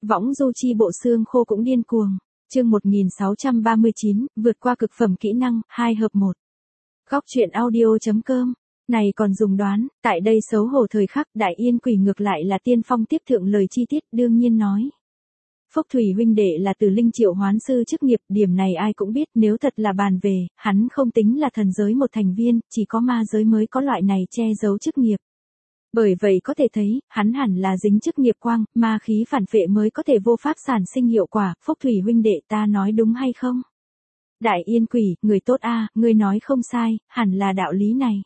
Võng du chi bộ xương khô cũng điên cuồng. Chương 1639, vượt qua cực phẩm kỹ năng, 2 hợp 1. Góc truyện audio.com. Này còn dùng đoán, tại đây xấu hổ thời khắc, Đại Yên Quỷ ngược lại là tiên phong tiếp thượng lời chi tiết, đương nhiên nói. Phúc Thủy huynh đệ là Từ Linh triệu hoán sư chức nghiệp, điểm này ai cũng biết, nếu thật là bàn về, hắn không tính là thần giới một thành viên, chỉ có ma giới mới có loại này che giấu chức nghiệp. Bởi vậy có thể thấy, hắn hẳn là dính chức nghiệp quang, ma khí phản phệ mới có thể vô pháp sản sinh hiệu quả, Phúc Thủy huynh đệ ta nói đúng hay không? Đại Yên Quỷ, người tốt a, ngươi nói không sai, hẳn là đạo lý này.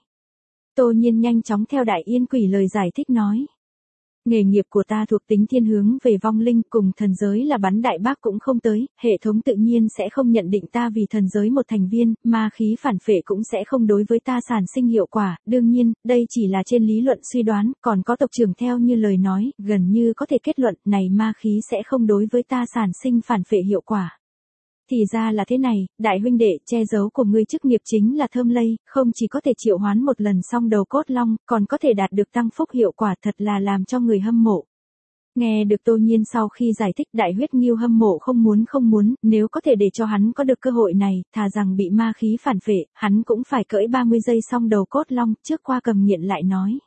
Tô Nhiên nhanh chóng theo Đại Yên Quỷ lời giải thích nói. Nghề nghiệp của ta thuộc tính thiên hướng về vong linh, cùng thần giới là bắn đại bác cũng không tới, hệ thống tự nhiên sẽ không nhận định ta vì thần giới một thành viên, ma khí phản phệ cũng sẽ không đối với ta sản sinh hiệu quả, đương nhiên, đây chỉ là trên lý luận suy đoán, còn có tộc trưởng theo như lời nói, gần như có thể kết luận, này ma khí sẽ không đối với ta sản sinh phản phệ hiệu quả. Thì ra là thế này, đại huynh đệ, che giấu của ngươi chức nghiệp chính là thơm lây, không chỉ có thể triệu hoán một lần xong đầu cốt long, còn có thể đạt được tăng phúc hiệu quả, thật là làm cho người hâm mộ. Nghe được Tô Nhiên sau khi giải thích, Đại Huyết Nghiêu hâm mộ không muốn, nếu có thể để cho hắn có được cơ hội này, thà rằng bị ma khí phản phệ, hắn cũng phải cỡi 30 giây xong đầu cốt long, trước qua cầm nghiện lại nói.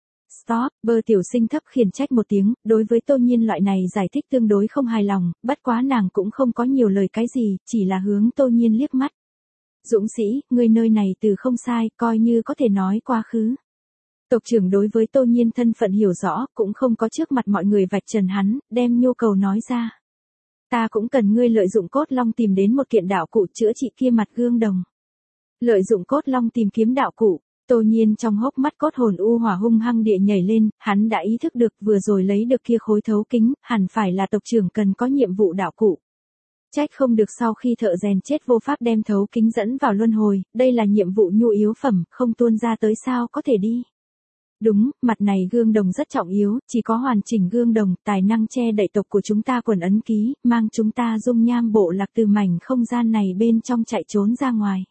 Stop, Bơ tiểu sinh thấp khiển trách một tiếng, đối với Tô Nhiên loại này giải thích tương đối không hài lòng, bất quá nàng cũng không có nhiều lời cái gì, chỉ là hướng Tô Nhiên liếc mắt. Dũng sĩ, người nơi này từ không sai, coi như có thể nói quá khứ. Tộc trưởng đối với Tô Nhiên thân phận hiểu rõ, cũng không có trước mặt mọi người vạch trần hắn, đem nhu cầu nói ra. Ta cũng cần ngươi lợi dụng cốt long tìm đến một kiện đạo cụ chữa trị kia mặt gương đồng. Lợi dụng cốt long tìm kiếm đạo cụ. Tô Nhiên trong hốc mắt cốt hồn u hỏa hung hăng địa nhảy lên, hắn đã ý thức được vừa rồi lấy được kia khối thấu kính, hẳn phải là tộc trưởng cần có nhiệm vụ đạo cụ. Trách không được sau khi thợ rèn chết vô pháp đem thấu kính dẫn vào luân hồi, đây là nhiệm vụ nhu yếu phẩm, không tuôn ra tới sao có thể đi. Đúng, mặt này gương đồng rất trọng yếu, chỉ có hoàn chỉnh gương đồng, tài năng che đậy tộc của chúng ta quần ấn ký, mang chúng ta dung nham bộ lạc từ mảnh không gian này bên trong chạy trốn ra ngoài.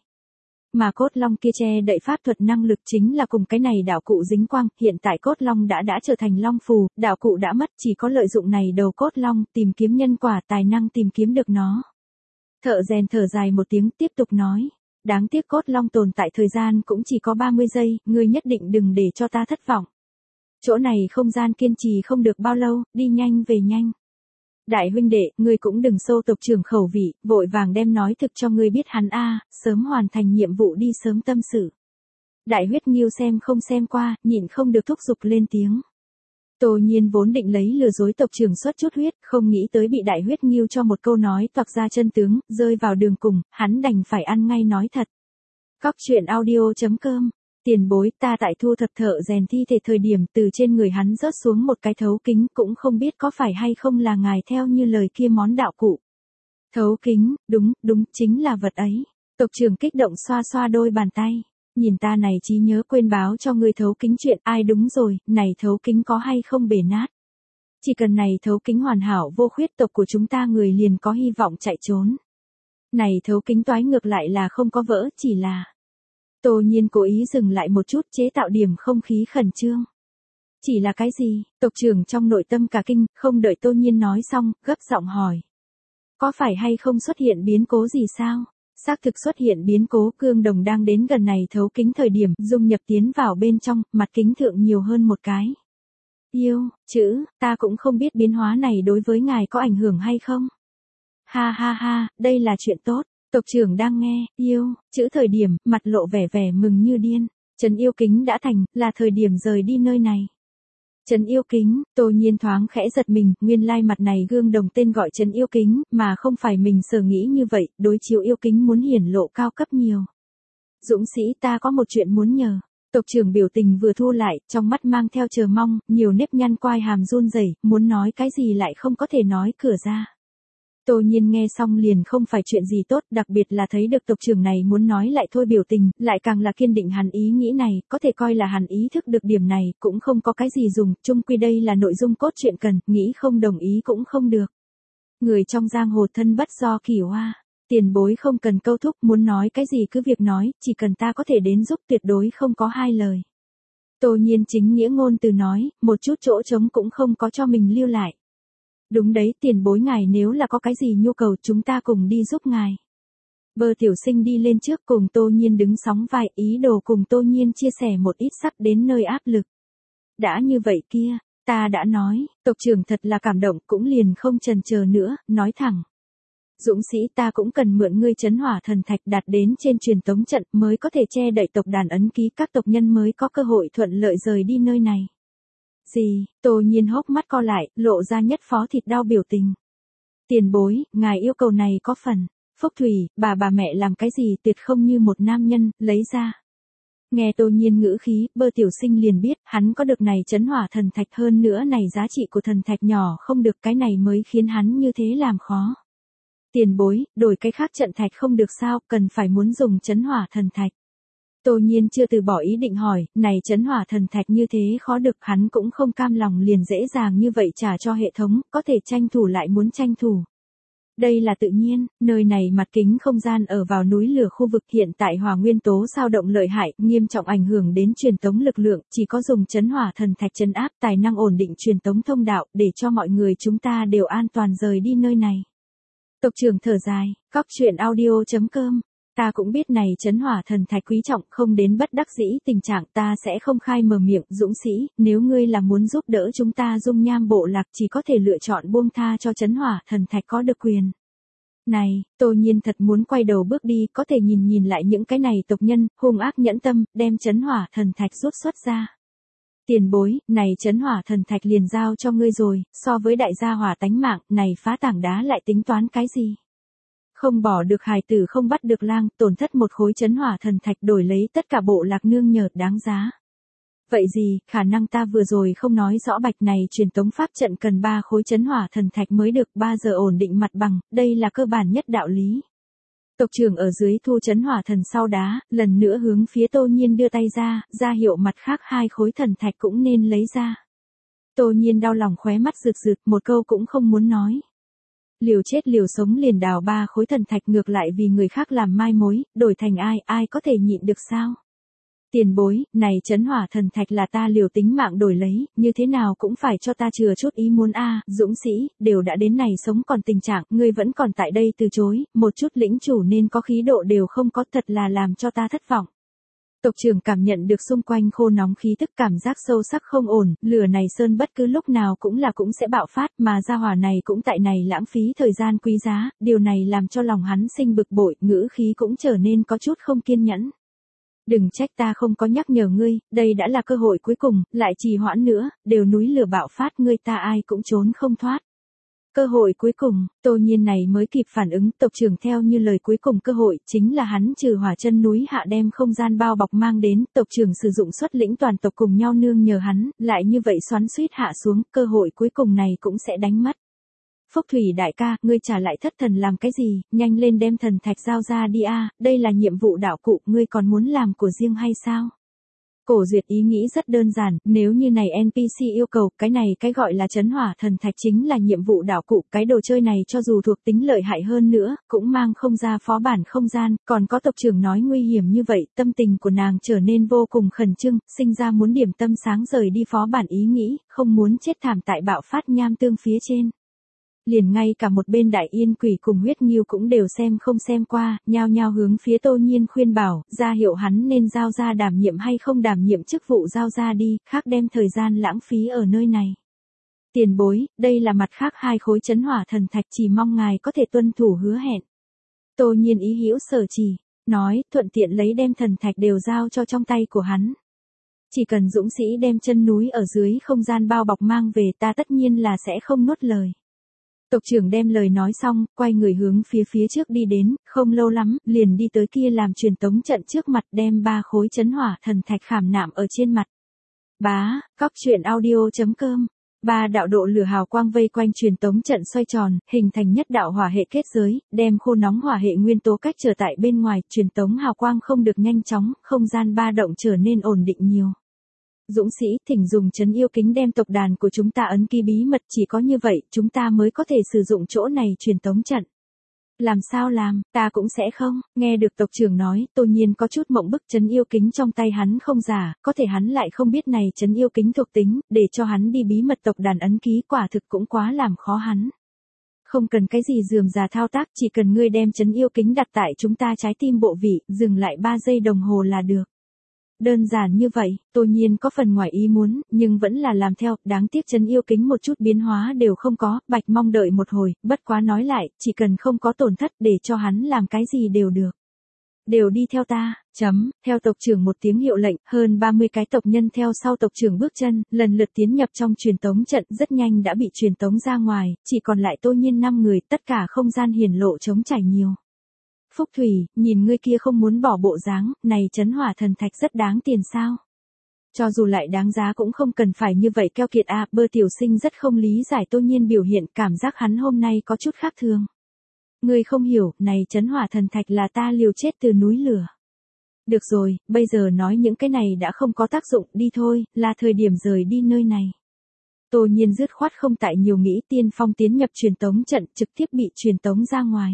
Mà cốt long kia che đậy pháp thuật năng lực chính là cùng cái này đạo cụ dính quang, hiện tại cốt long đã trở thành long phù, đạo cụ đã mất, chỉ có lợi dụng này đầu cốt long, tìm kiếm nhân quả tài năng tìm kiếm được nó. Thợ rèn thở dài một tiếng tiếp tục nói, đáng tiếc cốt long tồn tại thời gian cũng chỉ có 30 giây, ngươi nhất định đừng để cho ta thất vọng. Chỗ này không gian kiên trì không được bao lâu, đi nhanh về nhanh. Đại huynh đệ, ngươi cũng đừng xô tộc trưởng khẩu vị, vội vàng đem nói thực cho ngươi biết hắn sớm hoàn thành nhiệm vụ đi sớm tâm sự. Đại Huyết Nghiêu xem không xem qua, nhịn không được thúc giục lên tiếng. Tô Nhiên vốn định lấy lừa dối tộc trưởng xuất chút huyết, không nghĩ tới bị Đại Huyết Nghiêu cho một câu nói toạc ra chân tướng, rơi vào đường cùng, hắn đành phải ăn ngay nói thật. Góc truyện audio.com. Tiền bối, ta tại thu thập thợ rèn thi thể thời điểm từ trên người hắn rớt xuống một cái thấu kính, cũng không biết có phải hay không là ngài theo như lời kia món đạo cụ. Thấu kính, đúng, chính là vật ấy. Tộc trưởng kích động xoa xoa đôi bàn tay. Nhìn ta này trí nhớ quên báo cho ngươi thấu kính chuyện, ai đúng rồi, này thấu kính có hay không bể nát. Chỉ cần này thấu kính hoàn hảo vô khuyết, tộc của chúng ta người liền có hy vọng chạy trốn. Này thấu kính toái ngược lại là không có vỡ, chỉ là... Tô Nhiên cố ý dừng lại một chút, chế tạo điểm không khí khẩn trương. Chỉ là cái gì? Tộc trưởng trong nội tâm cả kinh, không đợi Tô Nhiên nói xong, gấp giọng hỏi. Có phải hay không xuất hiện biến cố gì sao? Xác thực xuất hiện biến cố, gương đồng đang đến gần này thấu kính thời điểm, dung nhập tiến vào bên trong, mặt kính thượng nhiều hơn một cái. Yêu, chữ, ta cũng không biết biến hóa này đối với ngài có ảnh hưởng hay không? Ha, đây là chuyện tốt. Tộc trưởng đang nghe, yêu, chữ thời điểm, mặt lộ vẻ mừng như điên. Trấn yêu kính đã thành, là thời điểm rời đi nơi này. Trấn yêu kính, Tô Nhiên thoáng khẽ giật mình, nguyên lai mặt này gương đồng tên gọi trấn yêu kính, mà không phải mình sở nghĩ như vậy, đối chiếu yêu kính muốn hiển lộ cao cấp nhiều. Dũng sĩ, ta có một chuyện muốn nhờ. Tộc trưởng biểu tình vừa thu lại, trong mắt mang theo chờ mong, nhiều nếp nhăn quai hàm run rẩy, muốn nói cái gì lại không có thể nói cửa ra. Tô Nhiên nghe xong liền không phải chuyện gì tốt, đặc biệt là thấy được tộc trưởng này muốn nói lại thôi biểu tình, lại càng là kiên định hắn ý nghĩ này, có thể coi là hắn ý thức được điểm này, cũng không có cái gì dùng, chung quy đây là nội dung cốt truyện cần, nghĩ không đồng ý cũng không được. Người trong giang hồ thân bất do kỳ hoa, tiền bối không cần câu thúc, muốn nói cái gì cứ việc nói, chỉ cần ta có thể đến giúp tuyệt đối không có hai lời. Tô Nhiên chính nghĩa ngôn từ nói, một chút chỗ trống cũng không có cho mình lưu lại. Đúng đấy, tiền bối ngài nếu là có cái gì nhu cầu chúng ta cùng đi giúp ngài. Bơ tiểu sinh đi lên trước cùng Tô Nhiên đứng sóng vai, ý đồ cùng Tô Nhiên chia sẻ một ít sắp đến nơi áp lực. Đã như vậy kia, ta đã nói, tộc trưởng thật là cảm động cũng liền không chần chờ nữa, nói thẳng. Dũng sĩ ta cũng cần mượn ngươi chấn hỏa thần thạch đạt đến trên truyền tống trận mới có thể che đậy tộc đàn ấn ký các tộc nhân mới có cơ hội thuận lợi rời đi nơi này. Gì, Tô Nhiên hốc mắt co lại, lộ ra nhất phó thịt đau biểu tình. Tiền bối, ngài yêu cầu này có phần. Phúc Thủy, bà mẹ làm cái gì tuyệt không như một nam nhân, lấy ra. Nghe Tô Nhiên ngữ khí, Bơ tiểu sinh liền biết, hắn có được này chấn hỏa thần thạch hơn nữa này giá trị của thần thạch nhỏ không được cái này mới khiến hắn như thế làm khó. Tiền bối, đổi cái khác trận thạch không được sao, cần phải muốn dùng chấn hỏa thần thạch. Tô Nhiên chưa từ bỏ ý định hỏi, này chấn hỏa thần thạch như thế khó được hắn cũng không cam lòng liền dễ dàng như vậy trả cho hệ thống, có thể tranh thủ lại muốn tranh thủ. Đây là tự nhiên, nơi này mặt kính không gian ở vào núi lửa khu vực hiện tại hỏa nguyên tố sao động lợi hại, nghiêm trọng ảnh hưởng đến truyền tống lực lượng, chỉ có dùng chấn hỏa thần thạch trấn áp tài năng ổn định truyền tống thông đạo, để cho mọi người chúng ta đều an toàn rời đi nơi này. Tộc trưởng thở dài, góc truyện audio.com. Ta cũng biết này chấn hỏa thần thạch quý trọng không đến bất đắc dĩ tình trạng ta sẽ không khai mở miệng dũng sĩ, nếu ngươi là muốn giúp đỡ chúng ta dung nham bộ lạc chỉ có thể lựa chọn buông tha cho chấn hỏa thần thạch có được quyền. Này, Tô Nhiên thật muốn quay đầu bước đi có thể nhìn lại những cái này tộc nhân, hung ác nhẫn tâm, đem chấn hỏa thần thạch rút xuất ra. Tiền bối, này chấn hỏa thần thạch liền giao cho ngươi rồi, so với đại gia hỏa tánh mạng, này phá tảng đá lại tính toán cái gì? Không bỏ được hài tử không bắt được lang, tổn thất một khối chấn hỏa thần thạch đổi lấy tất cả bộ lạc nương nhờ đáng giá. Vậy gì, khả năng ta vừa rồi không nói rõ bạch này truyền tống pháp trận cần 3 khối chấn hỏa thần thạch mới được 3 giờ ổn định mặt bằng, đây là cơ bản nhất đạo lý. Tộc trưởng ở dưới thu chấn hỏa thần sau đá, lần nữa hướng phía Tô Nhiên đưa tay ra hiệu mặt khác 2 khối thần thạch cũng nên lấy ra. Tô Nhiên đau lòng khóe mắt rực rực, một câu cũng không muốn nói. Liều chết liều sống liền đào 3 khối thần thạch ngược lại vì người khác làm mai mối, đổi thành ai có thể nhịn được sao? Tiền bối, này chấn hỏa thần thạch là ta liều tính mạng đổi lấy, như thế nào cũng phải cho ta chừa chút ý muốn dũng sĩ, đều đã đến này sống còn tình trạng, ngươi vẫn còn tại đây từ chối, một chút lĩnh chủ nên có khí độ đều không có, thật là làm cho ta thất vọng. Tộc trưởng cảm nhận được xung quanh khô nóng khí tức cảm giác sâu sắc không ổn, lửa này sơn bất cứ lúc nào cũng sẽ bạo phát mà gia hỏa này cũng tại này lãng phí thời gian quý giá, điều này làm cho lòng hắn sinh bực bội, ngữ khí cũng trở nên có chút không kiên nhẫn. Đừng trách ta không có nhắc nhở ngươi, đây đã là cơ hội cuối cùng, lại trì hoãn nữa, đều núi lửa bạo phát ngươi ta ai cũng trốn không thoát. Cơ hội cuối cùng, Tô Nhiên này mới kịp phản ứng, tộc trưởng theo như lời cuối cùng cơ hội, chính là hắn trừ hỏa chân núi hạ đem không gian bao bọc mang đến, tộc trưởng sử dụng xuất lĩnh toàn tộc cùng nhau nương nhờ hắn, lại như vậy xoắn xuýt hạ xuống, cơ hội cuối cùng này cũng sẽ đánh mất. Phúc Thủy đại ca, ngươi trả lại thất thần làm cái gì, nhanh lên đem thần thạch giao ra đi đây là nhiệm vụ đạo cụ, ngươi còn muốn làm của riêng hay sao? Cổ Duyệt ý nghĩ rất đơn giản, nếu như này NPC yêu cầu, cái này cái gọi là chấn hỏa thần thạch chính là nhiệm vụ đạo cụ, cái đồ chơi này cho dù thuộc tính lợi hại hơn nữa, cũng mang không ra phó bản không gian, còn có tộc trưởng nói nguy hiểm như vậy, tâm tình của nàng trở nên vô cùng khẩn trương, sinh ra muốn điểm tâm sáng rời đi phó bản ý nghĩ, không muốn chết thảm tại bạo phát nham tương phía trên. Liền ngay cả một bên Đại Yên Quỷ cùng Huyết Nghiêu cũng đều xem không xem qua, nhao nhao hướng phía Tô Nhiên khuyên bảo, ra hiệu hắn nên giao ra đảm nhiệm hay không đảm nhiệm chức vụ giao ra đi, khác đem thời gian lãng phí ở nơi này. Tiền bối, đây là mặt khác 2 khối chấn hỏa thần thạch, chỉ mong ngài có thể tuân thủ hứa hẹn. Tô Nhiên ý hữu sở chỉ, nói, thuận tiện lấy đem thần thạch đều giao cho trong tay của hắn. Chỉ cần dũng sĩ đem chân núi ở dưới không gian bao bọc mang về ta tất nhiên là sẽ không nuốt lời. Tộc trưởng đem lời nói xong, quay người hướng phía trước đi đến, không lâu lắm, liền đi tới kia làm truyền tống trận trước mặt đem 3 khối chấn hỏa thần thạch khảm nạm ở trên mặt. Bá, góc truyện audio.com. 3 đạo độ lửa hào quang vây quanh truyền tống trận xoay tròn, hình thành nhất đạo hỏa hệ kết giới, đem khô nóng hỏa hệ nguyên tố cách trở tại bên ngoài, truyền tống hào quang không được nhanh chóng, không gian ba động trở nên ổn định nhiều. Dũng sĩ, thỉnh dùng trấn yêu kính đem tộc đàn của chúng ta ấn ký bí mật, chỉ có như vậy, chúng ta mới có thể sử dụng chỗ này truyền tống trận. Làm sao làm, ta cũng sẽ không. Nghe được tộc trưởng nói, Tô Nhiên có chút mộng bức. Trấn yêu kính trong tay hắn không giả, có thể hắn lại không biết này trấn yêu kính thuộc tính, để cho hắn đi bí mật tộc đàn ấn ký quả thực cũng quá làm khó hắn. Không cần cái gì rườm rà thao tác, chỉ cần ngươi đem trấn yêu kính đặt tại chúng ta trái tim bộ vị, dừng lại 3 giây đồng hồ là được. Đơn giản như vậy, Tô Nhiên có phần ngoài ý muốn, nhưng vẫn là làm theo, đáng tiếc trấn yêu kính một chút biến hóa đều không có, Bạch Mong đợi một hồi, bất quá nói lại, chỉ cần không có tổn thất để cho hắn làm cái gì đều được. Đều đi theo ta, theo tộc trưởng một tiếng hiệu lệnh, hơn 30 cái tộc nhân theo sau tộc trưởng bước chân, lần lượt tiến nhập trong truyền tống trận, rất nhanh đã bị truyền tống ra ngoài, chỉ còn lại Tô Nhiên 5 người, tất cả không gian hiển lộ trống trải nhiều. Phúc Thủy, nhìn ngươi kia không muốn bỏ bộ dáng, này trấn hỏa thần thạch rất đáng tiền sao? Cho dù lại đáng giá cũng không cần phải như vậy keo kiệt à, Bơ tiểu sinh rất không lý giải Tô Nhiên biểu hiện, cảm giác hắn hôm nay có chút khác thường. Ngươi không hiểu, này trấn hỏa thần thạch là ta liều chết từ núi lửa. Được rồi, bây giờ nói những cái này đã không có tác dụng, đi thôi, là thời điểm rời đi nơi này. Tô Nhiên dứt khoát không tại nhiều nghĩ, tiên phong tiến nhập truyền tống trận, trực tiếp bị truyền tống ra ngoài.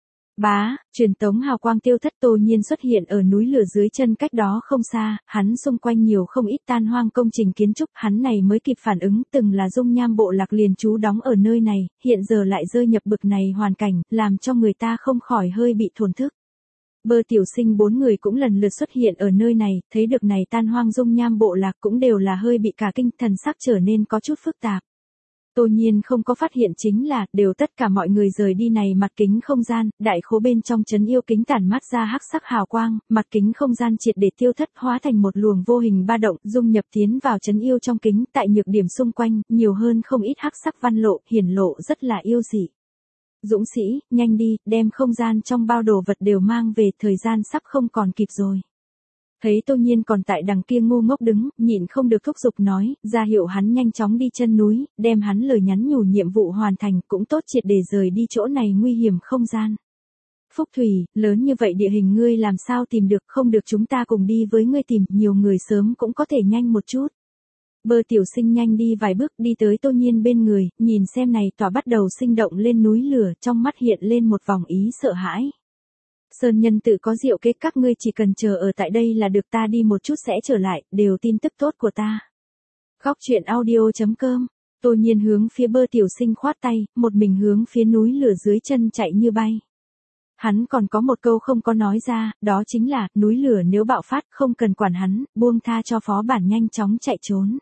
Bá, truyền tống hào quang tiêu thất, Tô Nhiên xuất hiện ở núi lửa dưới chân cách đó không xa, hắn xung quanh nhiều không ít tan hoang công trình kiến trúc, hắn này mới kịp phản ứng, từng là dung nham bộ lạc liền trú đóng ở nơi này, hiện giờ lại rơi nhập bực này hoàn cảnh, làm cho người ta không khỏi hơi bị thổn thức. Bơ tiểu sinh 4 người cũng lần lượt xuất hiện ở nơi này, thấy được này tan hoang dung nham bộ lạc cũng đều là hơi bị cả kinh, thần sắc trở nên có chút phức tạp. Tô Nhiên không có phát hiện chính là, đều tất cả mọi người rời đi này mặt kính không gian, đại khố bên trong trấn yêu kính tản mát ra hắc sắc hào quang, mặt kính không gian triệt để tiêu thất, hóa thành một luồng vô hình ba động, dung nhập tiến vào trấn yêu trong kính, tại nhược điểm xung quanh, nhiều hơn không ít hắc sắc văn lộ, hiển lộ rất là yêu dị. Dũng sĩ, nhanh đi, đem không gian trong bao đồ vật đều mang về, thời gian sắp không còn kịp rồi. Thấy Tô Nhiên còn tại đằng kia ngu ngốc đứng, nhịn không được thúc giục nói, ra hiệu hắn nhanh chóng đi chân núi, đem hắn lời nhắn nhủ nhiệm vụ hoàn thành, cũng tốt triệt để rời đi chỗ này nguy hiểm không gian. Phúc Thủy, lớn như vậy địa hình ngươi làm sao tìm được, không được chúng ta cùng đi với ngươi tìm, nhiều người sớm cũng có thể nhanh một chút. Bơ tiểu sinh nhanh đi vài bước đi tới Tô Nhiên bên người, nhìn xem này tỏa bắt đầu sinh động lên núi lửa, trong mắt hiện lên một vòng ý sợ hãi. Sơn nhân tự có diệu kế, các ngươi chỉ cần chờ ở tại đây là được, ta đi một chút sẽ trở lại, đều tin tức tốt của ta. Góc truyện audio.com, Tô Nhiên hướng phía Bơ tiểu sinh khoát tay, một mình hướng phía núi lửa dưới chân chạy như bay. Hắn còn có một câu không có nói ra, đó chính là, núi lửa nếu bạo phát không cần quản hắn, buông tha cho phó bản nhanh chóng chạy trốn.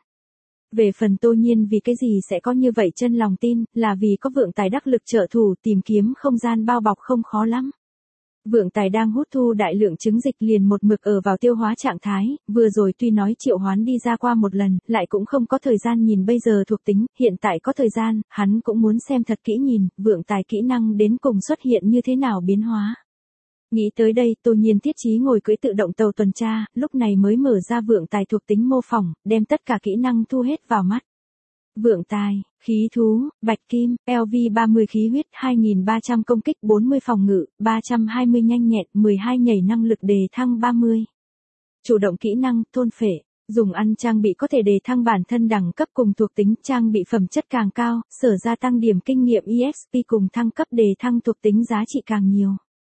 Về phần Tô Nhiên vì cái gì sẽ có như vậy chân lòng tin, là vì có vượng tài đắc lực trợ thủ, tìm kiếm không gian bao bọc không khó lắm. Vượng tài đang hút thu đại lượng trứng dịch liền một mực ở vào tiêu hóa trạng thái, vừa rồi tuy nói triệu hoán đi ra qua một lần, lại cũng không có thời gian nhìn bây giờ thuộc tính, hiện tại có thời gian, hắn cũng muốn xem thật kỹ nhìn, vượng tài kỹ năng đến cùng xuất hiện như thế nào biến hóa. Nghĩ tới đây, Tô Nhiên thiết chí ngồi cưỡi tự động tàu tuần tra, lúc này mới mở ra vượng tài thuộc tính mô phỏng, đem tất cả kỹ năng thu hết vào mắt. Vượng tài, khí thú, bạch kim, LV 30 khí huyết, 2300 công kích, 40 phòng ngự, 320 nhanh nhẹn, 12 nhảy năng lực đề thăng 30. Chủ động kỹ năng, thôn phệ, dùng ăn trang bị có thể đề thăng bản thân đẳng cấp cùng thuộc tính, trang bị phẩm chất càng cao, sở gia tăng điểm kinh nghiệm EXP cùng thăng cấp đề thăng thuộc tính giá trị càng nhiều.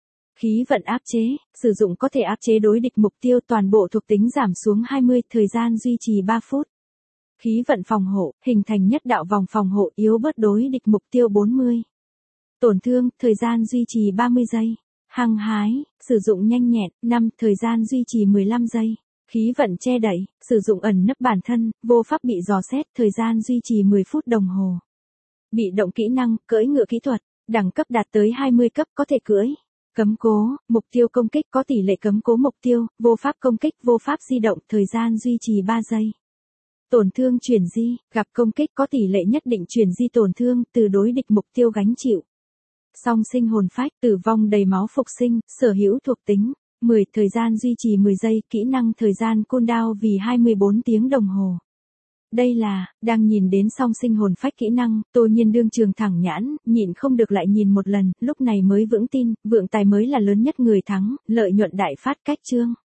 Khí vận áp chế, sử dụng có thể áp chế đối địch mục tiêu, toàn bộ thuộc tính giảm xuống 20, thời gian duy trì 3 phút. Khí vận phòng hộ, hình thành nhất đạo vòng phòng hộ, yếu bớt đối địch mục tiêu 40. Tổn thương, thời gian duy trì 30 giây. Hăng hái, sử dụng nhanh nhẹn, 5, thời gian duy trì 15 giây. Khí vận che đậy, sử dụng ẩn nấp bản thân, vô pháp bị dò xét, thời gian duy trì 10 phút đồng hồ. Bị động kỹ năng, cưỡi ngựa kỹ thuật, đẳng cấp đạt tới 20 cấp có thể cưỡi. Cấm cố, mục tiêu công kích có tỷ lệ cấm cố mục tiêu, vô pháp công kích, vô pháp di động, thời gian duy trì 3 giây. Tổn thương chuyển di, gặp công kích có tỷ lệ nhất định chuyển di tổn thương, từ đối địch mục tiêu gánh chịu. Song sinh hồn phách, tử vong đầy máu phục sinh, sở hữu thuộc tính, 10, thời gian duy trì 10 giây, kỹ năng thời gian cooldown vì 24 tiếng đồng hồ. Đây là, đang nhìn đến song sinh hồn phách kỹ năng, Tô Nhiên đương trường thẳng nhãn, nhịn không được lại nhìn một lần, lúc này mới vững tin, vượng tài mới là lớn nhất người thắng, lợi nhuận đại phát cách chương.